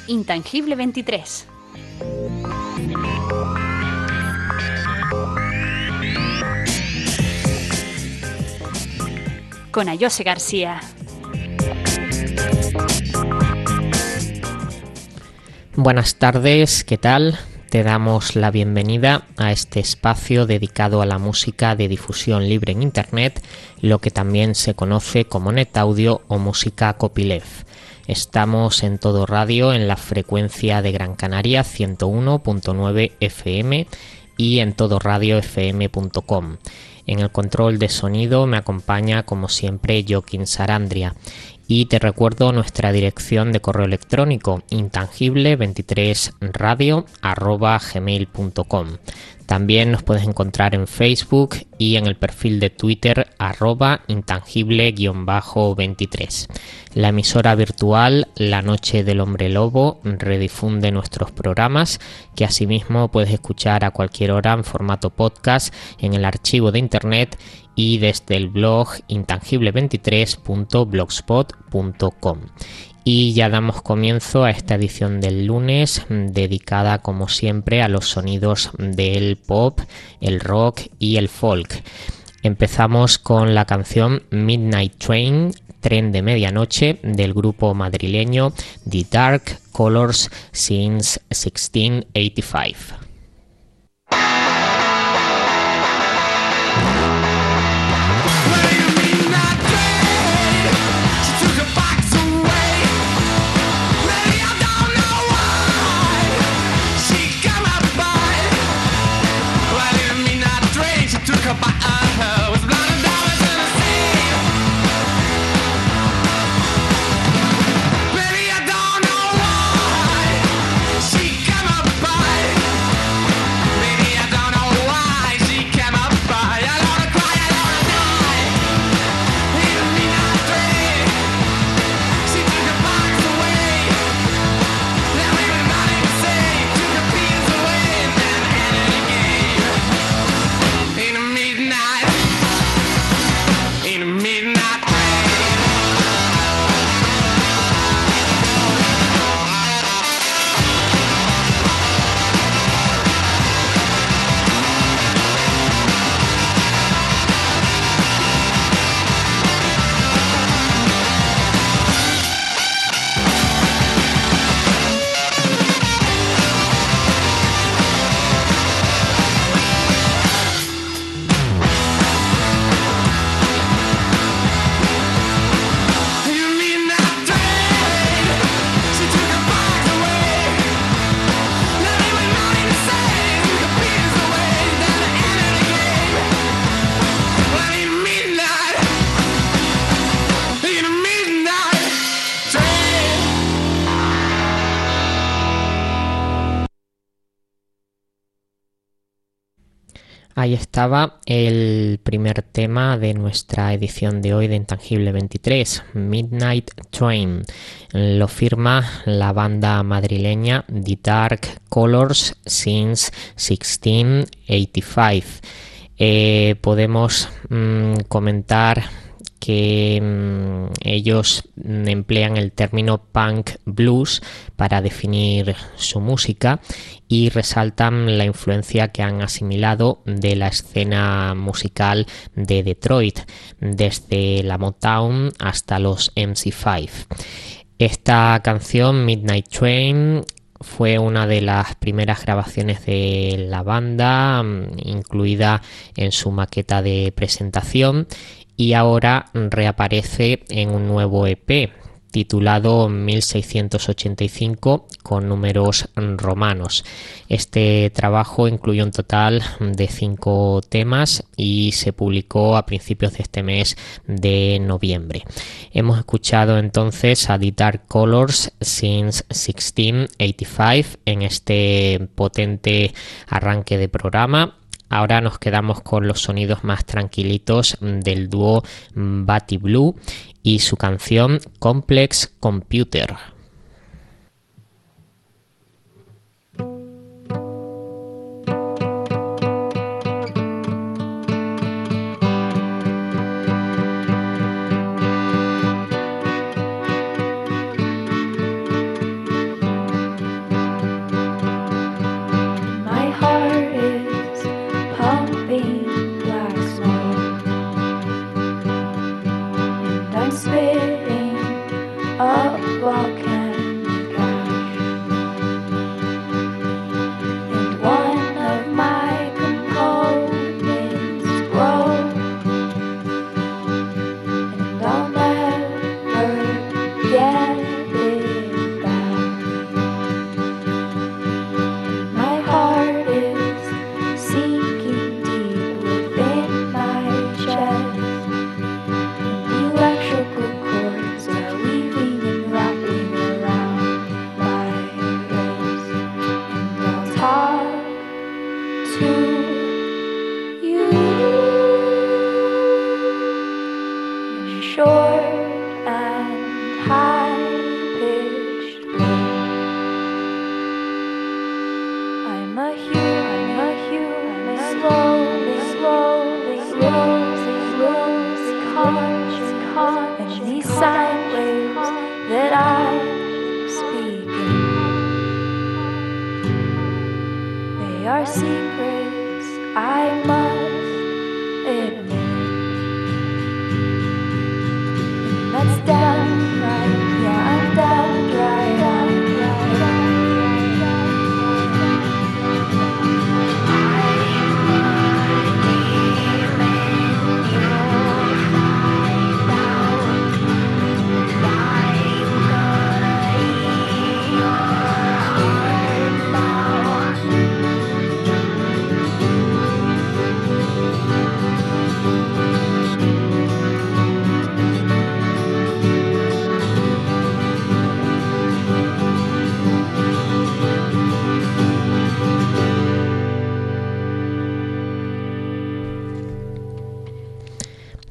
Intangible 23. Con Ayose García. Buenas tardes, ¿qué tal? Te damos la bienvenida a este espacio dedicado a la música de difusión libre en Internet, lo que también se conoce como NetAudio o música copyleft. Estamos en Todo Radio en la frecuencia de Gran Canaria 101.9 FM y en todoradiofm.com. En el control de sonido me acompaña como siempre Joaquín Sarandria. Y te recuerdo nuestra dirección de correo electrónico intangible23radio@gmail.com. También nos puedes encontrar en Facebook y en el perfil de Twitter @intangible_23. La emisora virtual La Noche del Hombre Lobo redifunde nuestros programas, que asimismo puedes escuchar a cualquier hora en formato podcast en el archivo de internet y desde el blog intangible23.blogspot.com. Y ya damos comienzo a esta edición del lunes, dedicada como siempre a los sonidos del pop, el rock y el folk. Empezamos con la canción Midnight Train, Tren de Medianoche, del grupo madrileño The Dark Colors since 1685. Ahí estaba el primer tema de nuestra edición de hoy de Intangible 23, Midnight Train. Lo firma la banda madrileña The Dark Colors since 1685. Podemos comentar que ellos emplean el término punk blues para definir su música y resaltan la influencia que han asimilado de la escena musical de Detroit, desde la Motown hasta los MC5. Esta canción, Midnight Train, fue una de las primeras grabaciones de la banda, incluida en su maqueta de presentación, y ahora reaparece en un nuevo EP titulado 1685 con números romanos. Este trabajo incluye un total de 5 temas y se publicó a principios de este mes de noviembre. Hemos escuchado entonces a The Dark Colors since 1685 en este potente arranque de programa. Ahora nos quedamos con los sonidos más tranquilitos del dúo Batty Blue y su canción Complex Computer.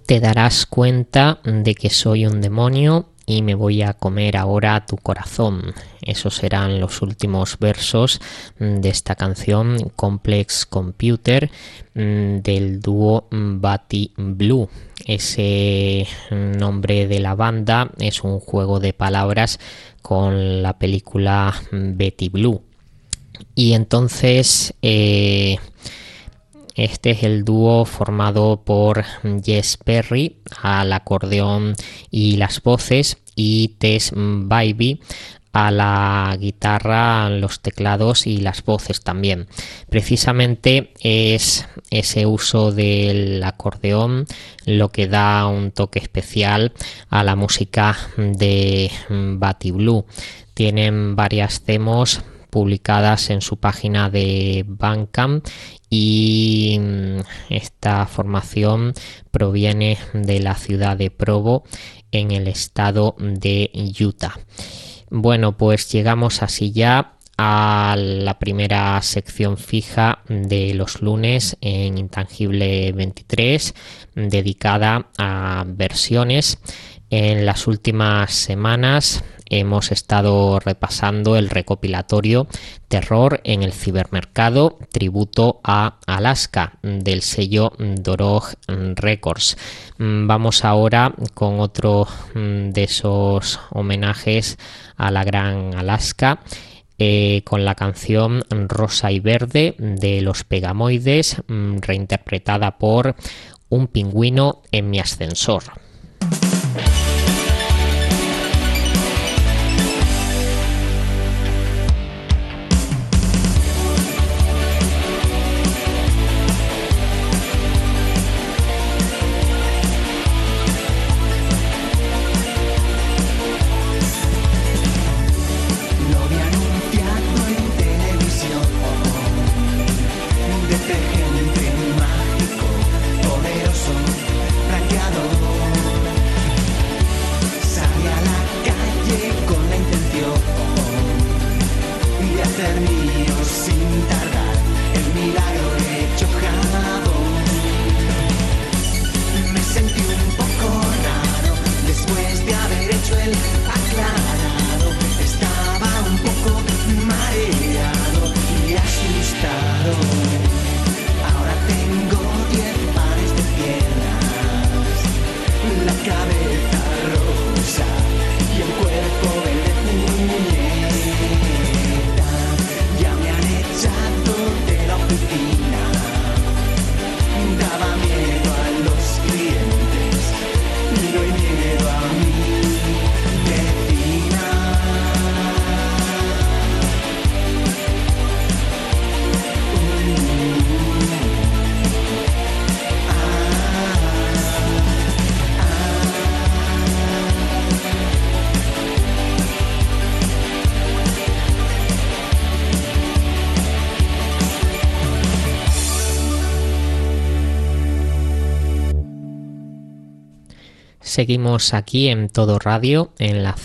te darás cuenta de que soy un demonio y me voy a comer ahora tu corazón. Esos serán los últimos versos de esta canción Complex Computer del dúo Batty Blue. Ese nombre de la banda es un juego de palabras con la película Betty Blue. Y entonces este es el dúo formado por Jess Perry al acordeón y las voces y Tess Bybee a la guitarra, los teclados y las voces también. Precisamente es ese uso del acordeón lo que da un toque especial a la música de Batty Blue. Tienen varias demos publicadas en su página de Bandcamp y esta formación proviene de la ciudad de Provo en el estado de Utah. Bueno, pues llegamos así ya a la primera sección fija de los lunes en Intangible 23, dedicada a versiones. En las últimas semanas hemos estado repasando el recopilatorio Terror en el cibermercado, tributo a Alaska, del sello Dorog Records. Vamos ahora con otro de esos homenajes a la gran Alaska, con la canción Rosa y Verde de Los Pegamoides, reinterpretada por Un pingüino en mi ascensor. Seguimos aquí en Todo Radio, en la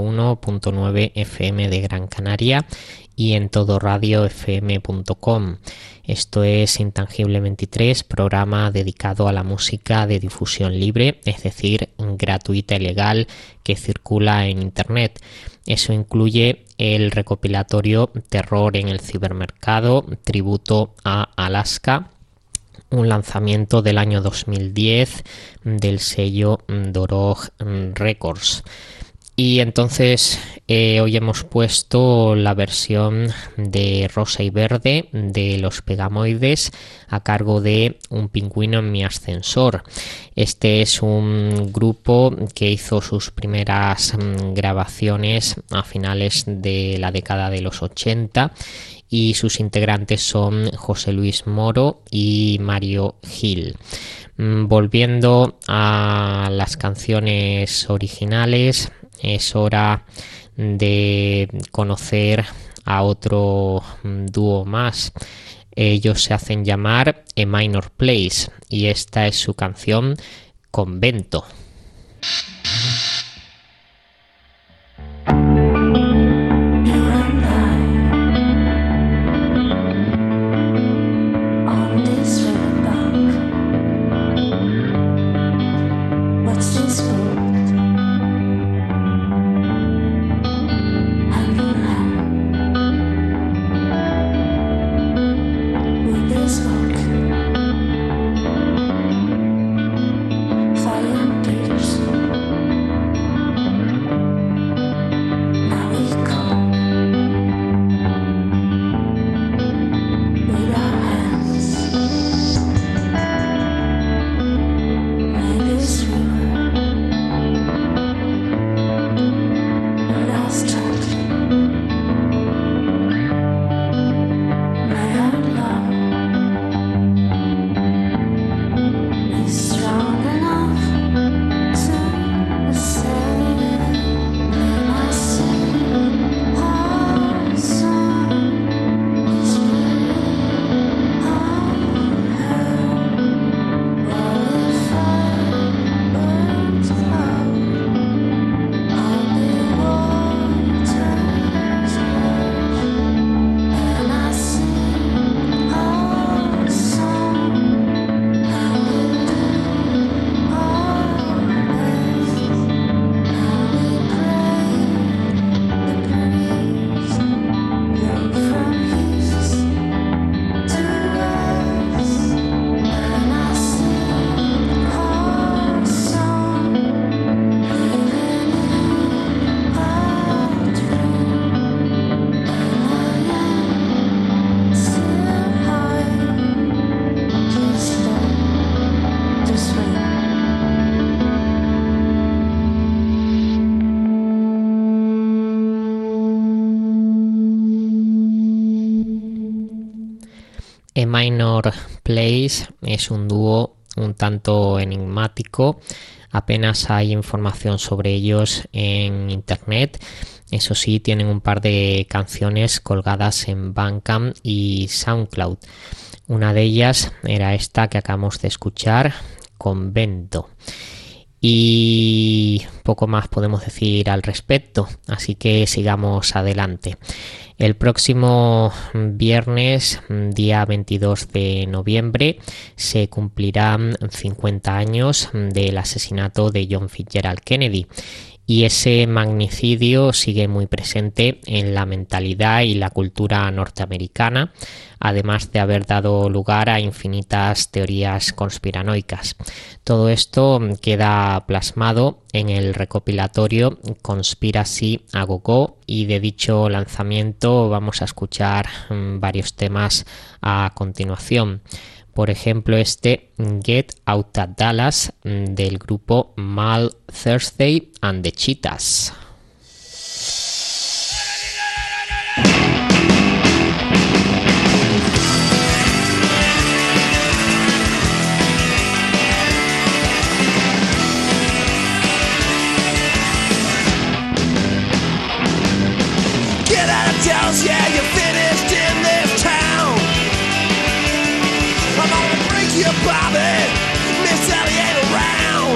101.9 FM de Gran Canaria y en todoradiofm.com. Esto es Intangible 23, programa dedicado a la música de difusión libre, es decir, gratuita y legal, que circula en Internet. Eso incluye el recopilatorio Terror en el cibermercado, tributo a Alaska, un lanzamiento del año 2010 del sello Dorog Records. Y entonces hoy hemos puesto la versión de Rosa y Verde de Los Pegamoides a cargo de Un pingüino en mi ascensor. Este es un grupo que hizo sus primeras grabaciones a finales de la década de los 80 y sus integrantes son José Luis Moro y Mario Gil. Volviendo a las canciones originales, es hora de conocer a otro dúo más. Ellos se hacen llamar A Minor Place y esta es su canción Convento. A Minor Place es un dúo un tanto enigmático. Apenas hay información sobre ellos en internet. Eso sí, tienen un par de canciones colgadas en Bandcamp y SoundCloud. Una de ellas era esta que acabamos de escuchar, Convento. Y poco más podemos decir al respecto, así que sigamos adelante. El próximo viernes, día 22 de noviembre, se cumplirán 50 años del asesinato de John Fitzgerald Kennedy. Y ese magnicidio sigue muy presente en la mentalidad y la cultura norteamericana, además de haber dado lugar a infinitas teorías conspiranoicas. Todo esto queda plasmado en el recopilatorio Conspiracy a Go-Go, y de dicho lanzamiento vamos a escuchar varios temas a continuación. Por ejemplo, este Get Out of Dallas del grupo Mal Thursday and the Cheetahs. Get out of Dallas, yeah, you're finished in this town. I'm gonna break your Bobby, Miss Ellie ain't around.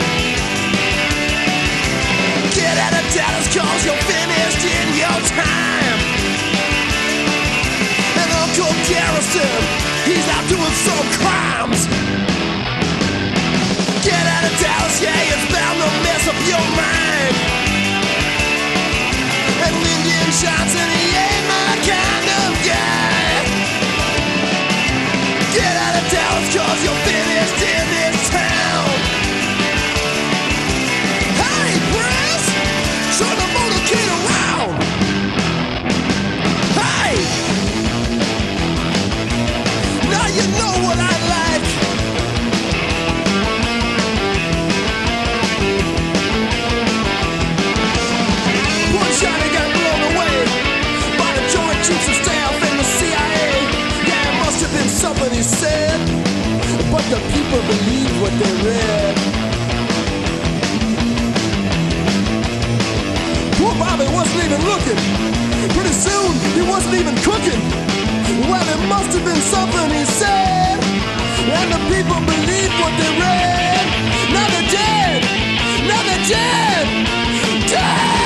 Get out of Dallas, cause you're finished in your time. And Uncle Garrison, he's out doing some crimes. Get out of Dallas, yeah, it's bound to mess up your mind. And Lyndon Johnson, he ain't my kind of guy. Get out of Dallas, cause you're finished in this town. Hey, Press, turn the motorcade around. Hey, now you know what I like. One Johnny got blown away by the Joint Chiefs of Staff and the CIA. Yeah, it must have been something he said, but the people believed what they read. Poor Bobby wasn't even looking. Pretty soon he wasn't even cooking. Well, it must have been something he said, and the people believed what they read. Now they're dead. Now they're dead. Dead.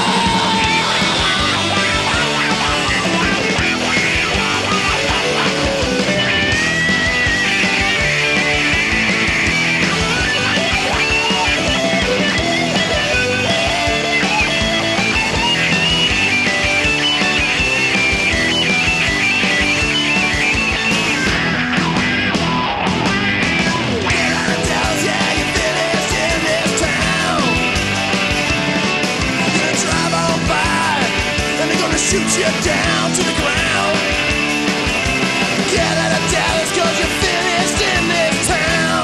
Shoot you down to the ground. Get out of Dallas, cause you're finished in this town.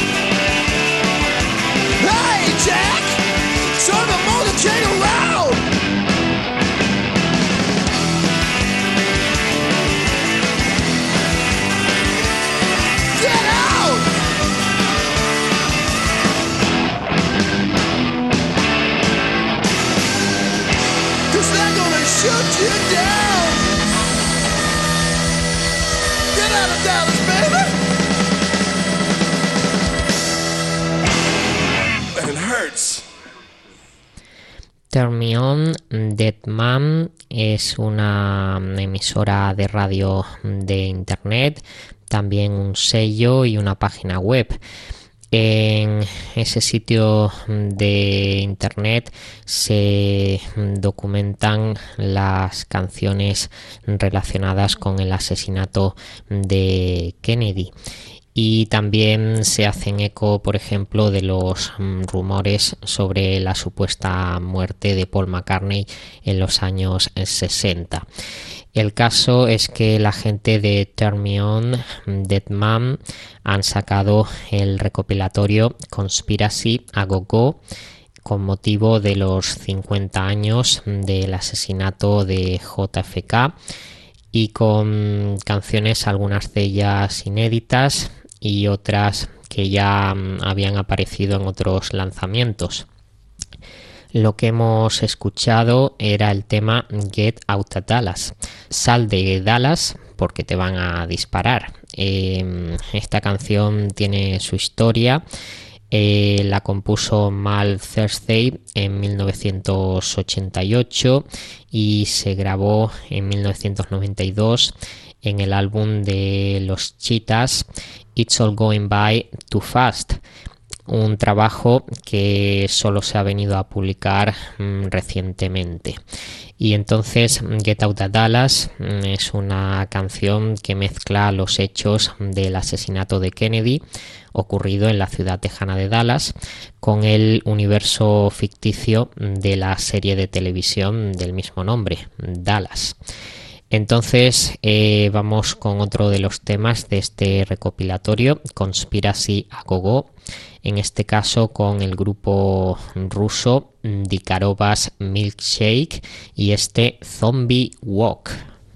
Hey, Jack, turn the motorcade around. Get out. Cause they're gonna shoot you down. Get out of Dallas, baby. And it hurts. Turn Me On, Dead Man es una emisora de radio de internet, también un sello y una página web. En ese sitio de internet se documentan las canciones relacionadas con el asesinato de Kennedy. Y también se hacen eco, por ejemplo, de los rumores sobre la supuesta muerte de Paul McCartney en los años 60. El caso es que la gente de Turn Me On, Dead Man, han sacado el recopilatorio Conspiracy a Go-Go con motivo de los 50 años del asesinato de JFK. y con canciones, algunas de ellas inéditas y otras que ya habían aparecido en otros lanzamientos. Lo que hemos escuchado era el tema Get Out of Dallas. Sal de Dallas porque te van a disparar. Esta canción tiene su historia. La compuso Mal Thursday en 1988 y se grabó en 1992 en el álbum de los Cheetahs It's All Going By Too Fast, un trabajo que solo se ha venido a publicar recientemente. Y entonces Get Out of Dallas es una canción que mezcla los hechos del asesinato de Kennedy ocurrido en la ciudad tejana de Dallas con el universo ficticio de la serie de televisión del mismo nombre, Dallas. Entonces vamos con otro de los temas de este recopilatorio, Conspiracy a Go-Go, en este caso con el grupo ruso Dikarovas Milkshake y este Zombie Walk.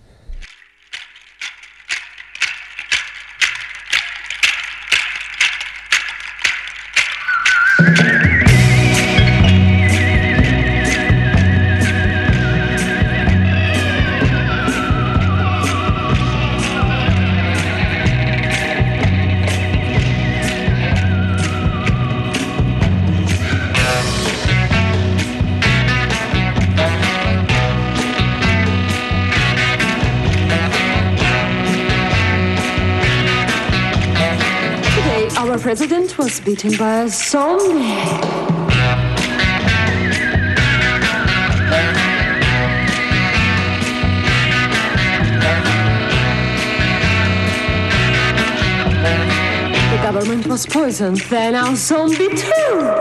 Our president was beaten by a zombie. The government was poisoned, then our zombie too.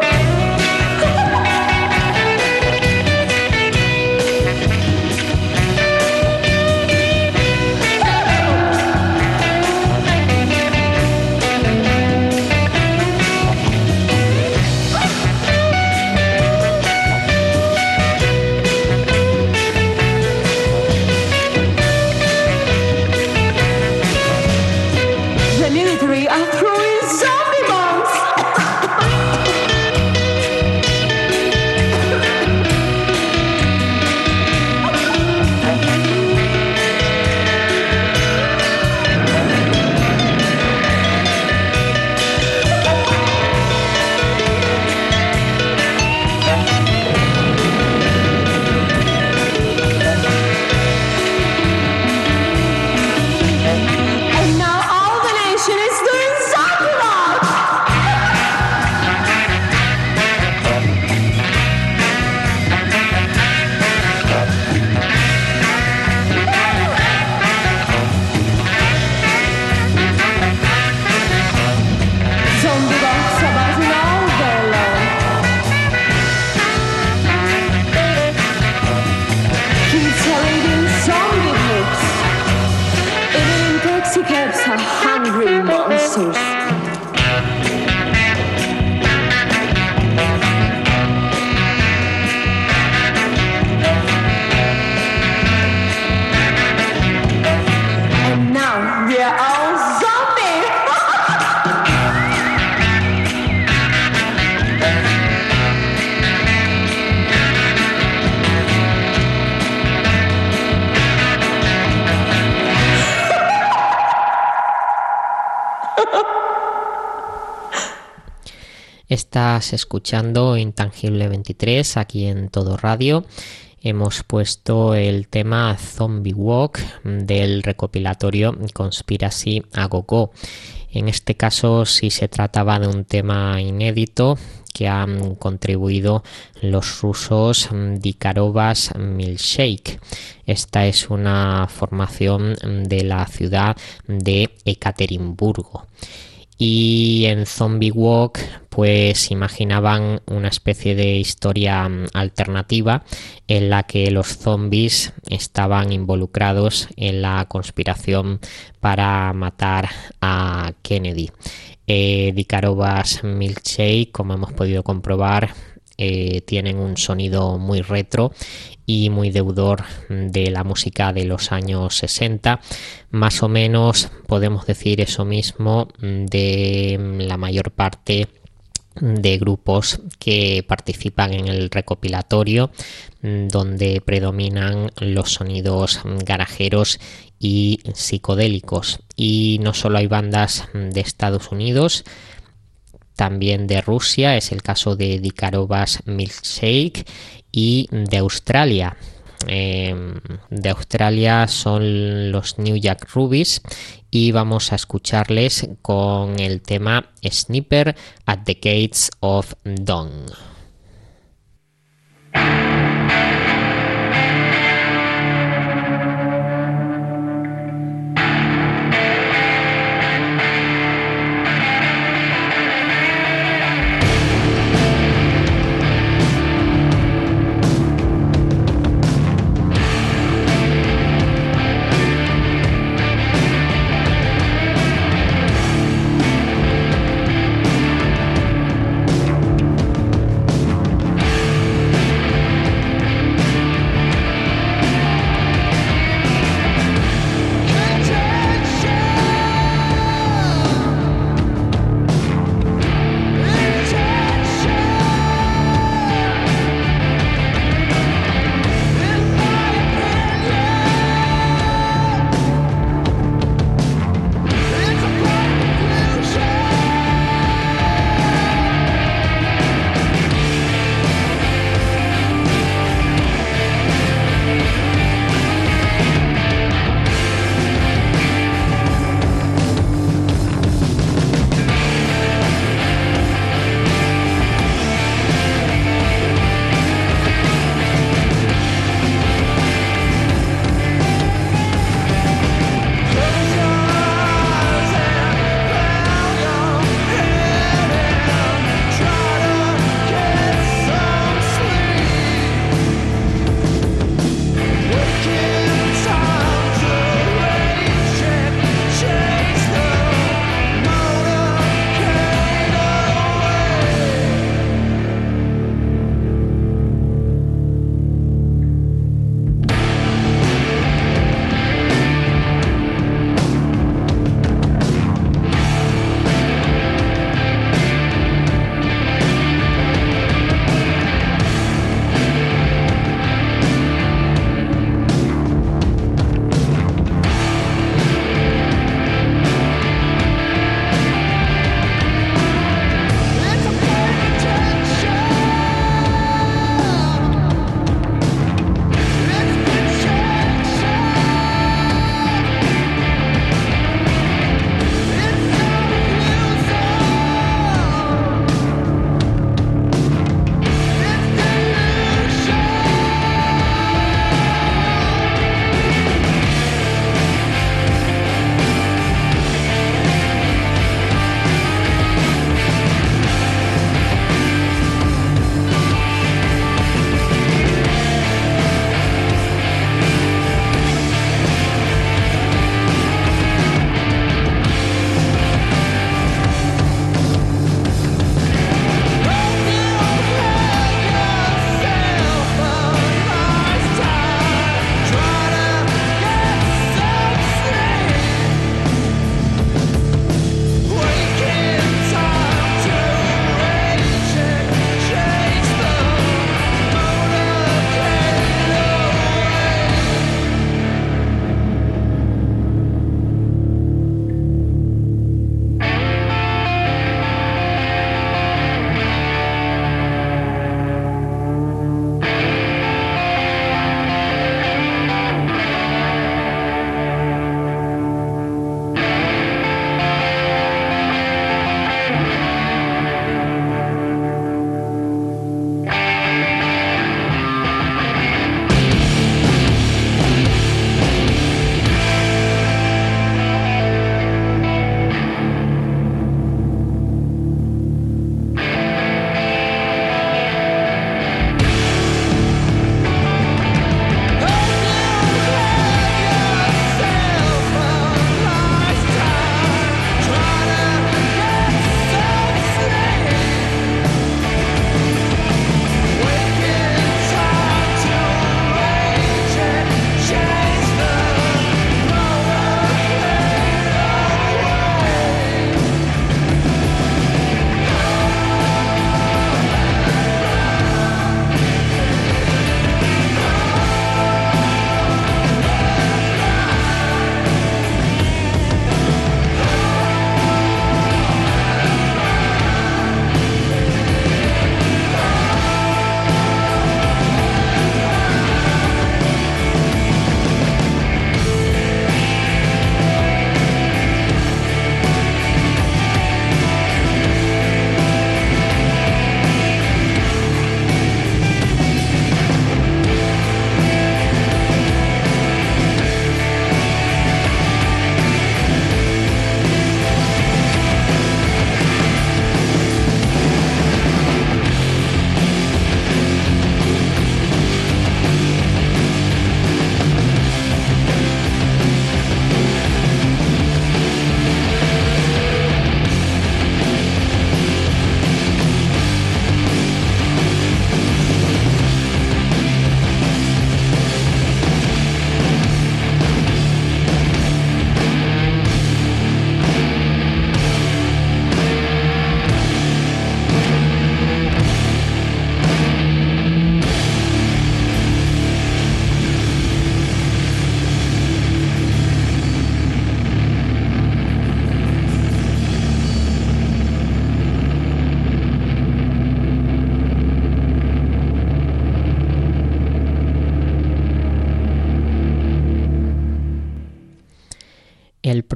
Estás escuchando Intangible 23 aquí en Todo Radio. Hemos puesto el tema Zombie Walk del recopilatorio Conspiracy a Go-Go. En este caso sí se trataba de un tema inédito que han contribuido los rusos Dikarovas Milkshake. Esta es una formación de la ciudad de Ekaterimburgo. Y en Zombie Walk pues imaginaban una especie de historia alternativa en la que los zombies estaban involucrados en la conspiración para matar a Kennedy. Dikarovas Milkshake, como hemos podido comprobar, tienen un sonido muy retro y muy deudor de la música de los años 60. Más o menos podemos decir eso mismo de la mayor parte de grupos que participan en el recopilatorio, donde predominan los sonidos garajeros y psicodélicos. Y no solo hay bandas de Estados Unidos, también de Rusia, es el caso de Dikarovas Milkshake, y de Australia. De Australia son los New Jack Rubies y vamos a escucharles con el tema Sniper at the Gates of Dawn.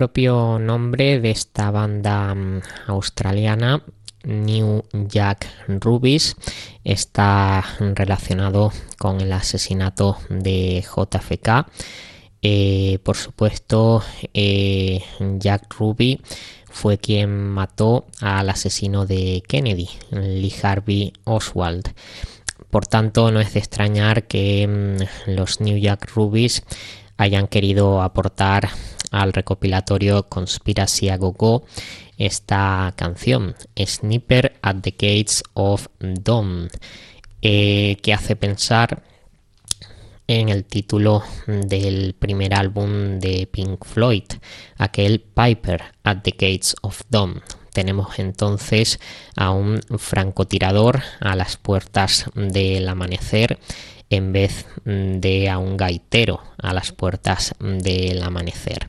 propio nombre de esta banda australiana, New Jack Rubies, está relacionado con el asesinato de JFK. Por supuesto, Jack Ruby fue quien mató al asesino de Kennedy, Lee Harvey Oswald. Por tanto, no es de extrañar que los New Jack Rubies hayan querido aportar al recopilatorio Conspiracy a Go-Go esta canción, Sniper at the Gates of Dawn, que hace pensar en el título del primer álbum de Pink Floyd, aquel Piper at the Gates of Dawn. Tenemos entonces a un francotirador a las puertas del amanecer en vez de a un gaitero a las puertas del amanecer.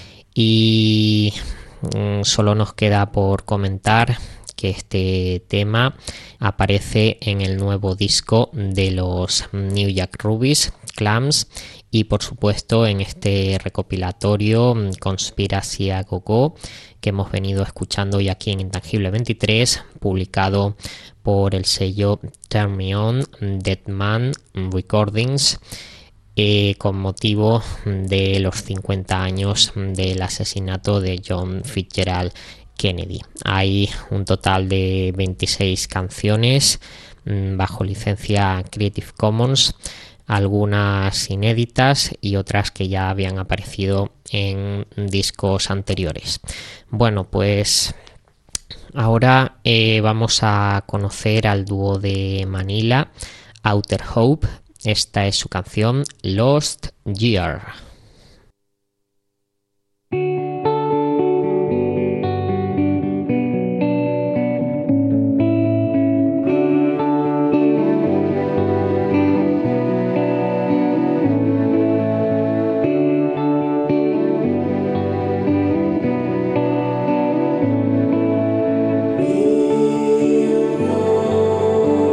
Y solo nos queda por comentar que este tema aparece en el nuevo disco de los New Jack Rubies, Clams, y por supuesto en este recopilatorio Conspiracy a Go-Go que hemos venido escuchando hoy aquí en Intangible 23, publicado por el sello Turn Me On Dead Man Recordings, con motivo de los 50 años del asesinato de John Fitzgerald Kennedy. Hay un total de 26 canciones bajo licencia Creative Commons, algunas inéditas y otras que ya habían aparecido en discos anteriores. Bueno, pues ahora vamos a conocer al dúo de Manila, Outer Hope. Esta es su canción Lost Year.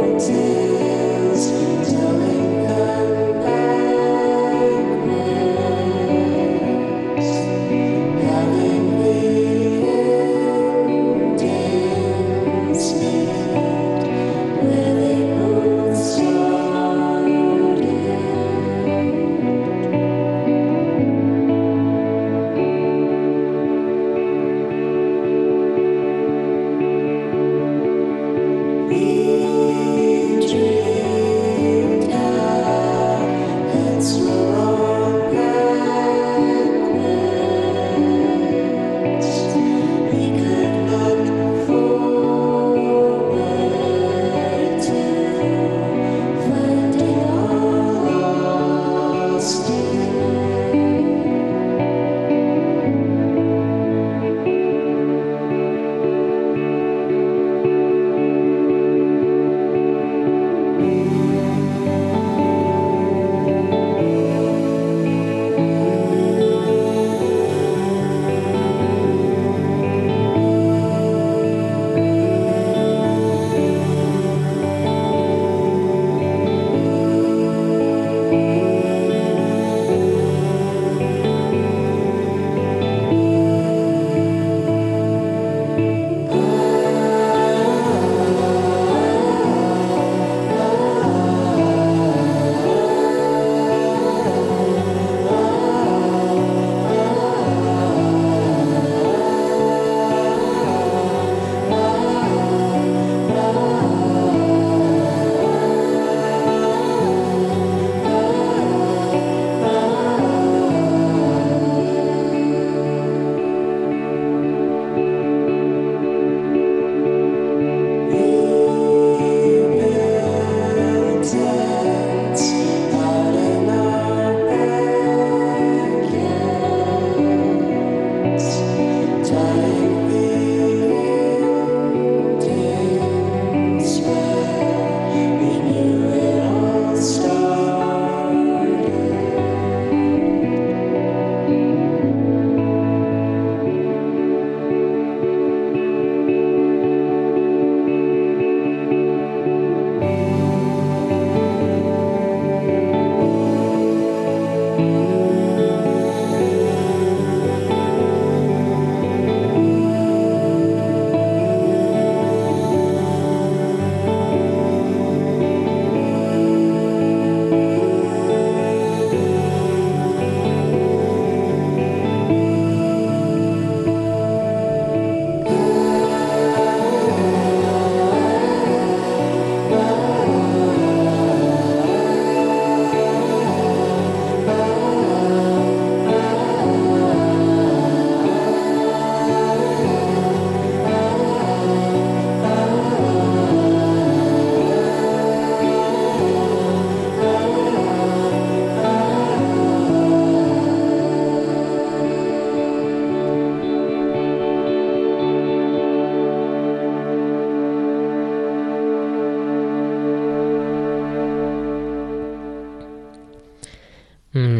Telling them like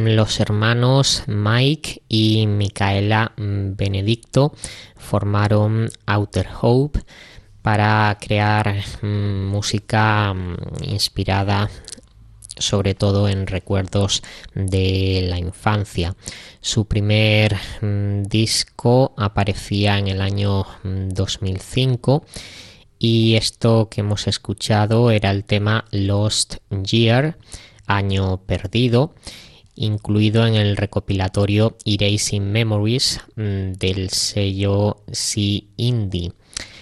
Los hermanos Mike y Micaela Benedicto formaron Outer Hope para crear música inspirada sobre todo en recuerdos de la infancia. Su primer disco aparecía en el año 2005 y esto que hemos escuchado era el tema Lost Year, año perdido, incluido en el recopilatorio Erasing Memories del sello Sea Indie.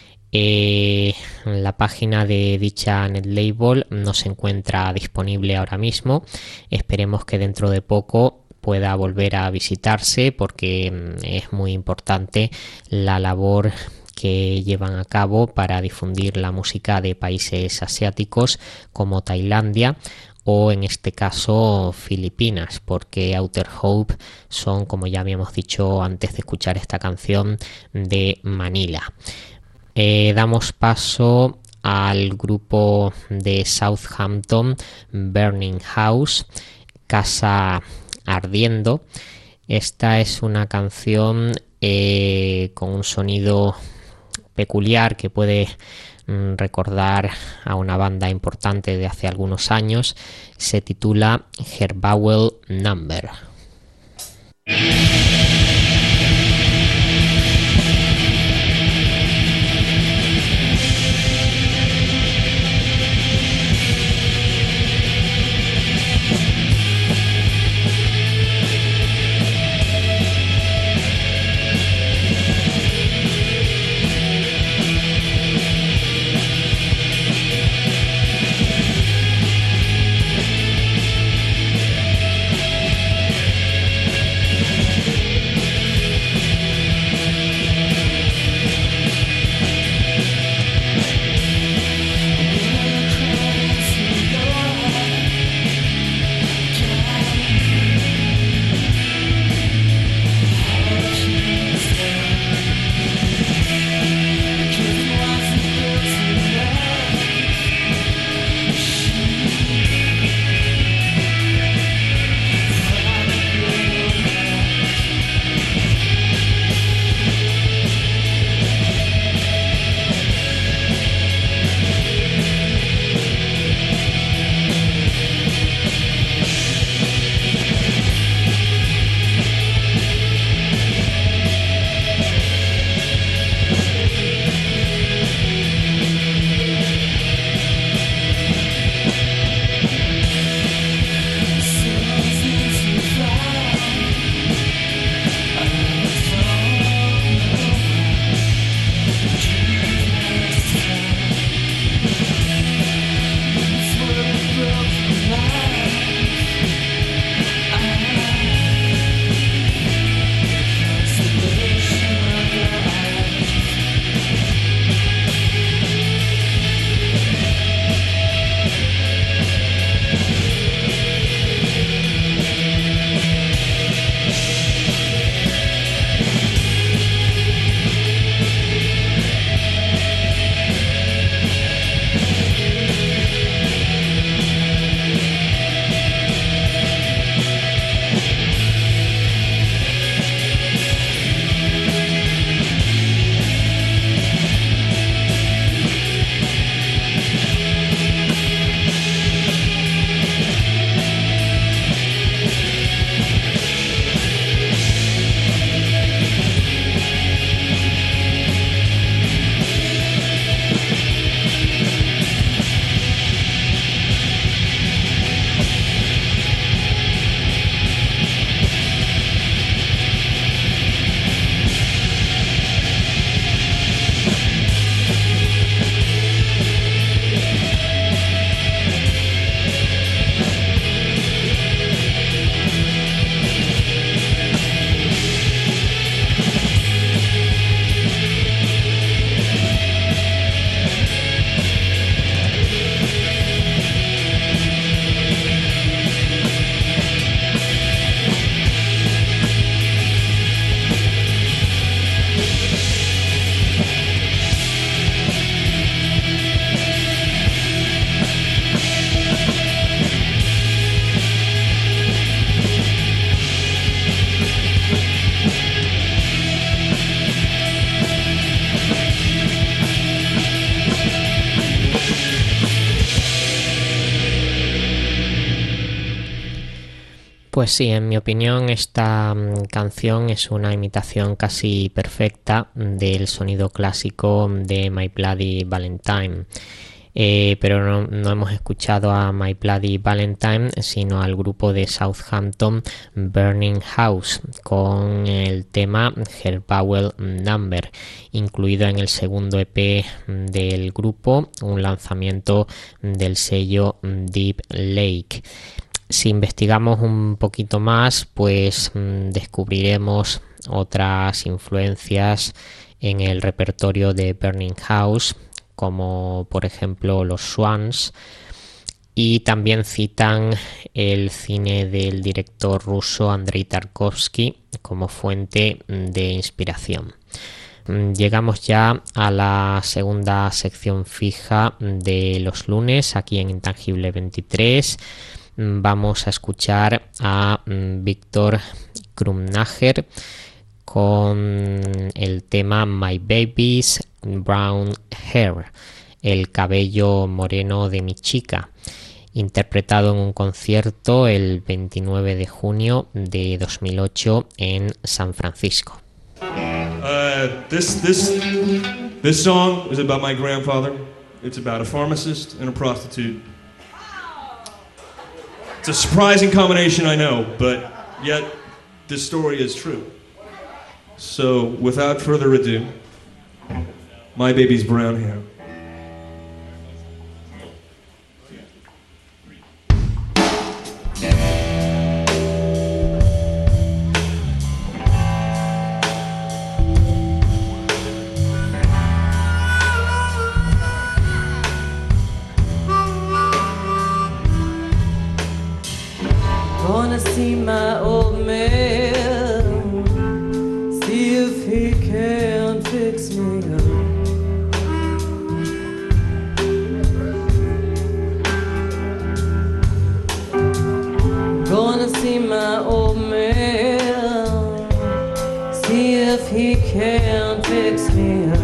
La página de dicha netlabel no se encuentra disponible ahora mismo. Esperemos que dentro de poco pueda volver a visitarse porque es muy importante la labor que llevan a cabo para difundir la música de países asiáticos como Tailandia o en este caso Filipinas, porque Outer Hope son, como ya habíamos dicho antes de escuchar esta canción, de Manila. Damos paso al grupo de Southampton, Burning House, Casa Ardiendo. Esta es una canción con un sonido peculiar que puede recordar a una banda importante de hace algunos años. Se titula Her Bowel Number. Pues sí, en mi opinión esta canción es una imitación casi perfecta del sonido clásico de My Bloody Valentine. Pero no hemos escuchado a My Bloody Valentine, sino al grupo de Southampton Burning House con el tema Her Bowel Number, incluido en el segundo EP del grupo, un lanzamiento del sello Deep Lake. Si investigamos un poquito más, pues descubriremos otras influencias en el repertorio de Burning House, como por ejemplo los Swans, y también citan el cine del director ruso Andrei Tarkovsky como fuente de inspiración. Llegamos ya a la segunda sección fija de los lunes aquí en Intangible 23. Vamos a escuchar a Víctor Krumnacher con el tema My Baby's Brown Hair, el cabello moreno de mi chica, interpretado en un concierto el 29 de junio de 2008 en San Francisco. This song is about my grandfather. It's about a pharmacist and a prostitute. It's a surprising combination, I know, but yet this story is true. So, without further ado, My Baby's Brown Hair. Gonna see my old man, see if he can fix me up. Gonna see my old man, see if he can fix me up.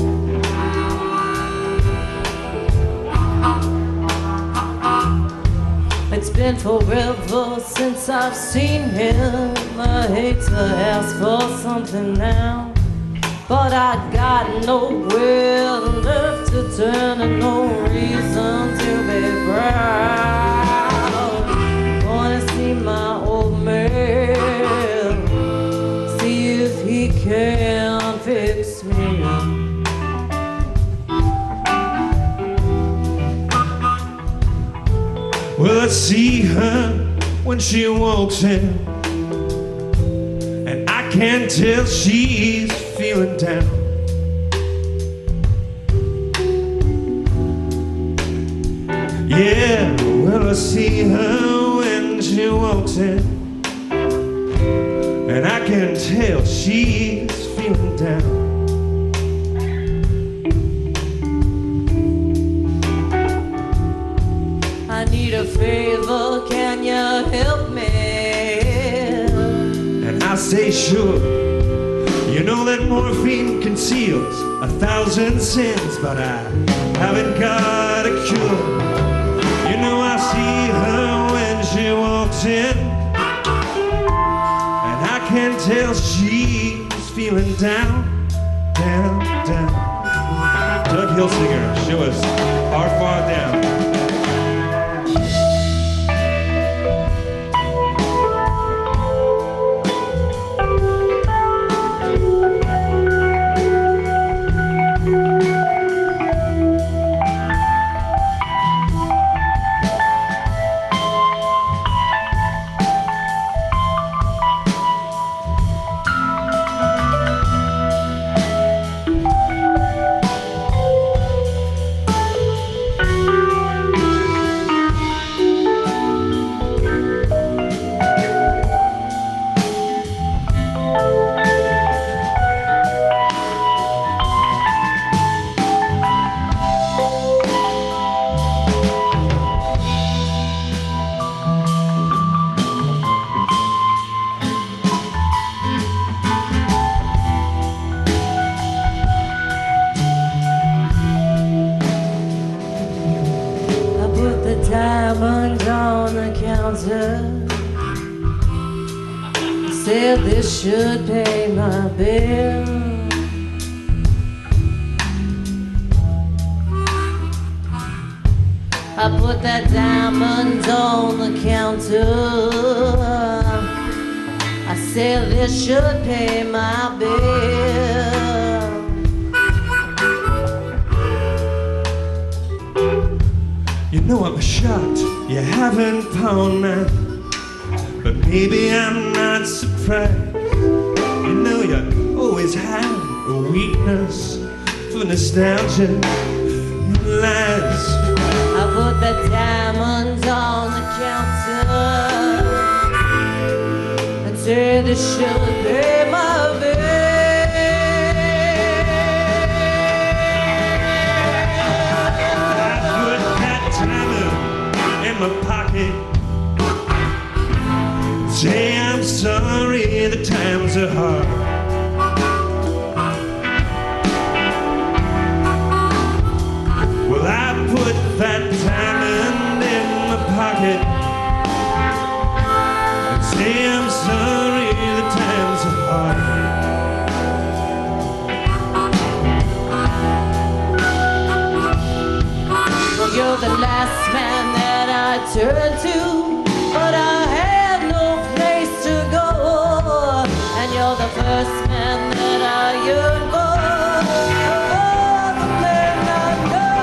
It's been forever since I've seen him. I hate to ask for something now, but I got nowhere left to turn and no reason to be proud. Wanna see my old man, see if he can fix me up. Well, I see her when she walks in, and I can tell she's feeling down. Yeah, well, I see her when she walks in, and I can tell she's feeling down. I need a favor, can you help me? And I say sure. You know that morphine conceals 1,000 sins, but I haven't got a cure. You know I see her when she walks in, and I can tell she's feeling down, down, down. Doug Hilsinger, show us How Far Down. Diamonds on the counter, said this should pay my bill. I put that diamond on the counter. I said this should pay my bill. You know I'm shocked you haven't pawned that, but maybe I'm not surprised. You know you always had a weakness for nostalgia and lies. I put the diamonds on the counter and said this should pay my bill. I put that diamond in my pocket. Say I'm sorry, the times are hard. Well, I put that diamond in my pocket and say I'm sorry, the times are hard. Well, you're the last man that I turn to, but I have no place to go, and you're the first man that I yearn for. The man I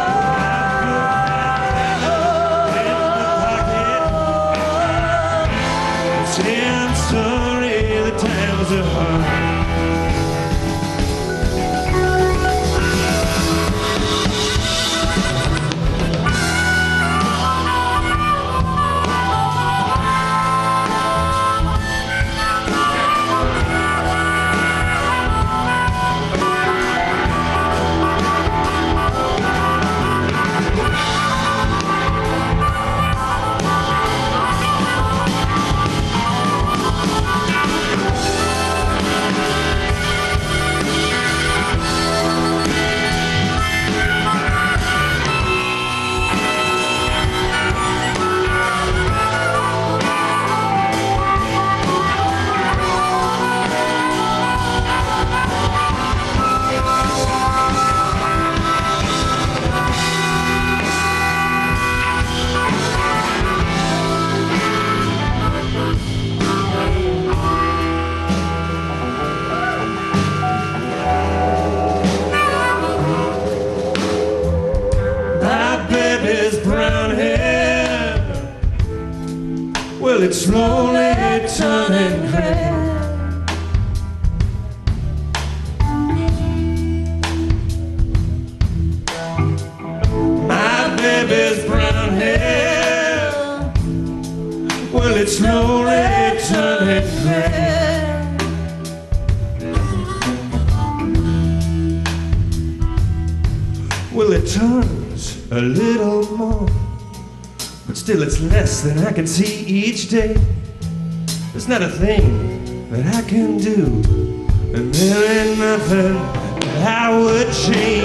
know. Say I'm sorry, the times are hard. Well, it's slowly turning red. My baby's brown hair, well, it's slowly turning red. Well, it turns a little more, but still it's less than I can see each day. There's not a thing that I can do, and there ain't nothing that I would change.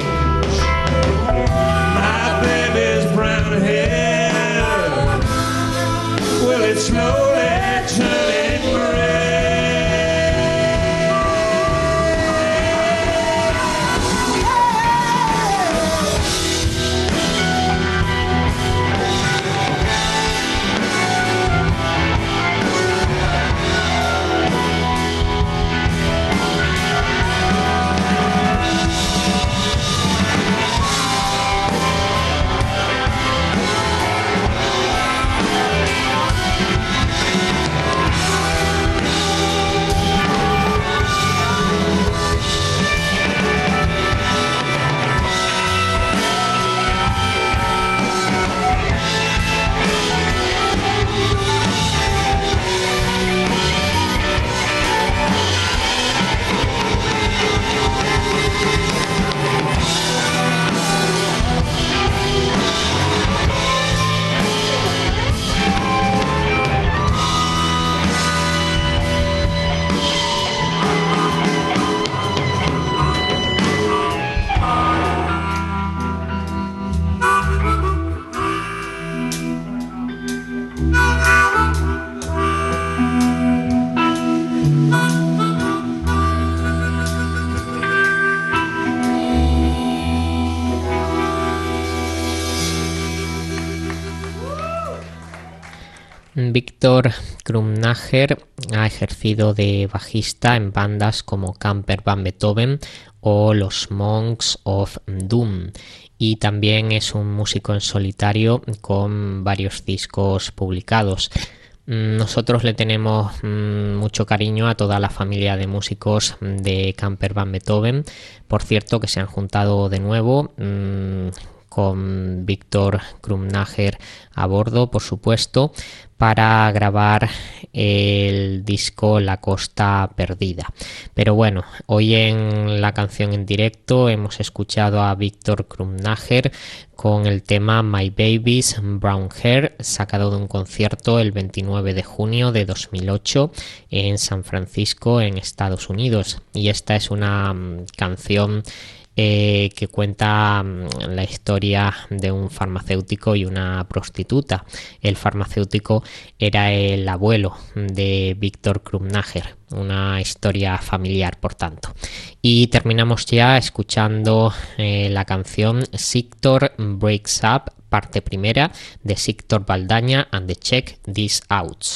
My baby's brown hair, well, it's slowly turning red. Víctor Krumnacher ha ejercido de bajista en bandas como Camper Van Beethoven o los Monks of Doom, y también es un músico en solitario con varios discos publicados. Nosotros le tenemos mucho cariño a toda la familia de músicos de Camper Van Beethoven. Por cierto, que se han juntado de nuevo con Víctor Krumnacher a bordo, por supuesto, para grabar el disco La Costa Perdida. Pero bueno, hoy en la canción en directo hemos escuchado a Víctor Krumnacher con el tema My Baby's Brown Hair, sacado de un concierto el 29 de junio de 2008 en San Francisco, en Estados Unidos. Y esta es una canción que cuenta la historia de un farmacéutico y una prostituta. El farmacéutico era el abuelo de Víctor Krumnacher, una historia familiar, por tanto. Y terminamos ya escuchando la canción Siktor Breaks Up, parte primera, de Siktor Baldaña and the Check This Out.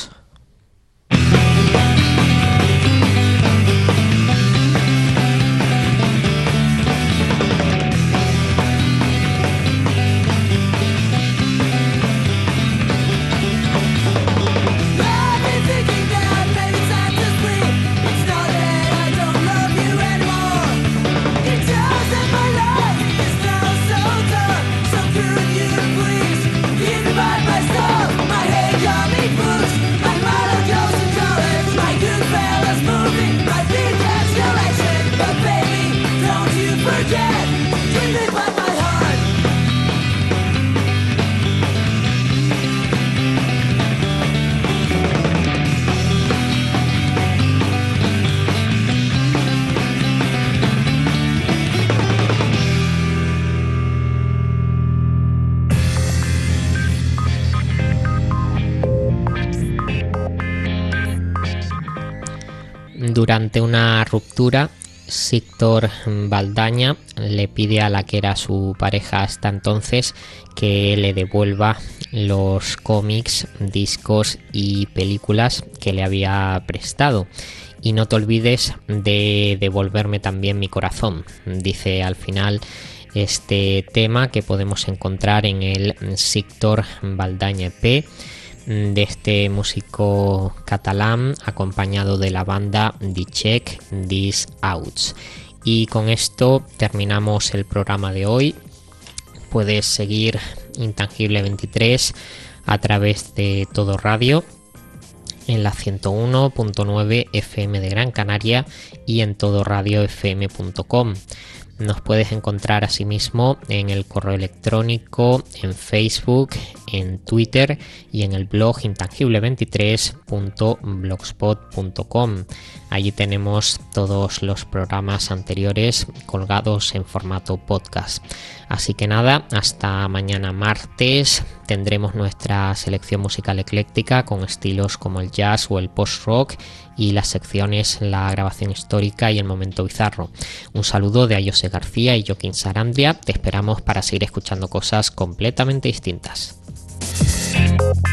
Durante una ruptura, Siktor Baldaña le pide a la que era su pareja hasta entonces que le devuelva los cómics, discos y películas que le había prestado. Y no te olvides de devolverme también mi corazón, dice al final este tema, que podemos encontrar en el Siktor Baldaña EP de este músico catalán, acompañado de la banda The Check This Out. Y con esto terminamos el programa de hoy. Puedes seguir Intangible 23 a través de Todo Radio en la 101.9 FM de Gran Canaria y en todoradiofm.com. Nos puedes encontrar asimismo en el correo electrónico, en Facebook, en Twitter y en el blog intangible23.blogspot.com. Allí tenemos todos los programas anteriores colgados en formato podcast. Así que nada, hasta mañana martes tendremos nuestra selección musical ecléctica con estilos como el jazz o el post-rock y las secciones La Grabación Histórica y El Momento Bizarro. Un saludo de Ayose García y Joaquín Sarandria. Te esperamos para seguir escuchando cosas completamente distintas.